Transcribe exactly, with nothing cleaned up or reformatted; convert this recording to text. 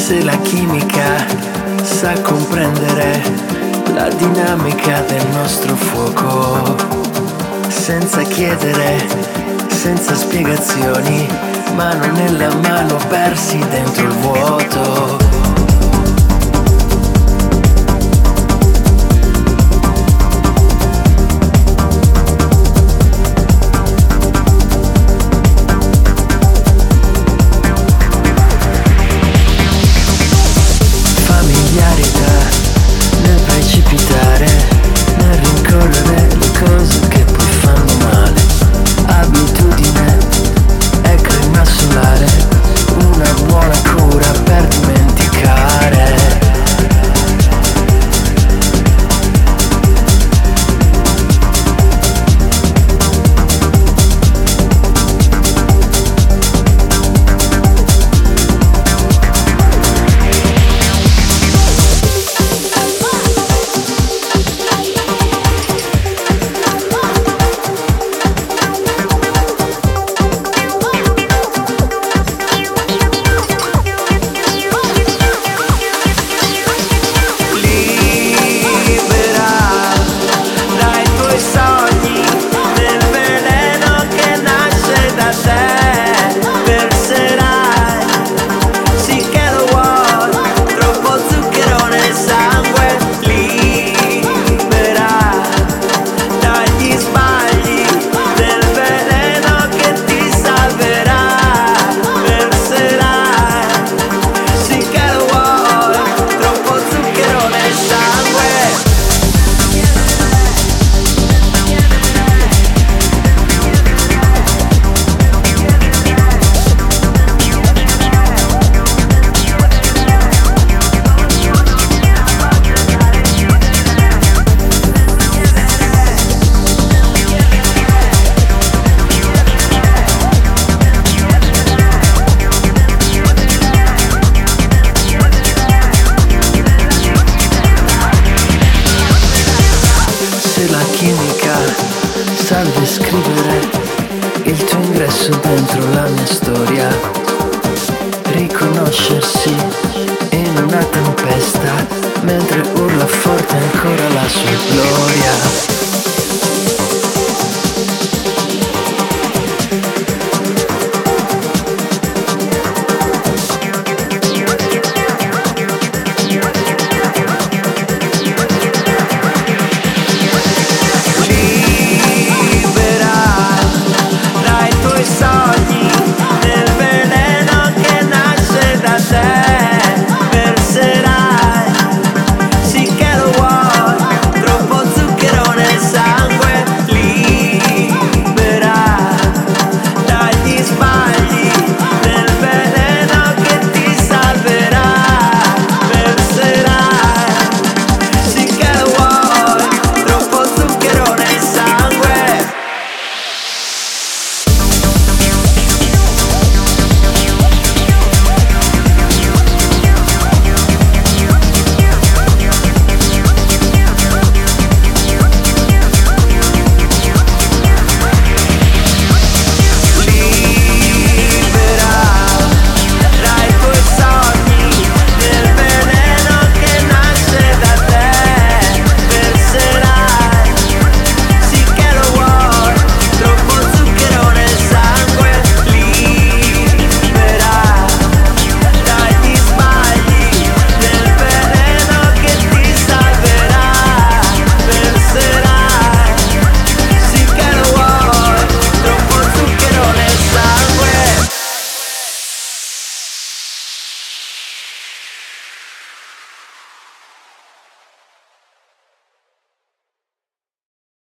Se la chimica sa comprendere la dinamica del nostro fuoco, senza chiedere, senza spiegazioni, mano nella mano persi dentro il vuoto. Nel precipitare, nel rincorrere le cose che poi fanno male. Abitudine è crema solare, una buona cura per dimenticare. Sa descrivere il tuo ingresso dentro la mia storia, riconoscersi in una tempesta mentre urla forte ancora la sua gloria.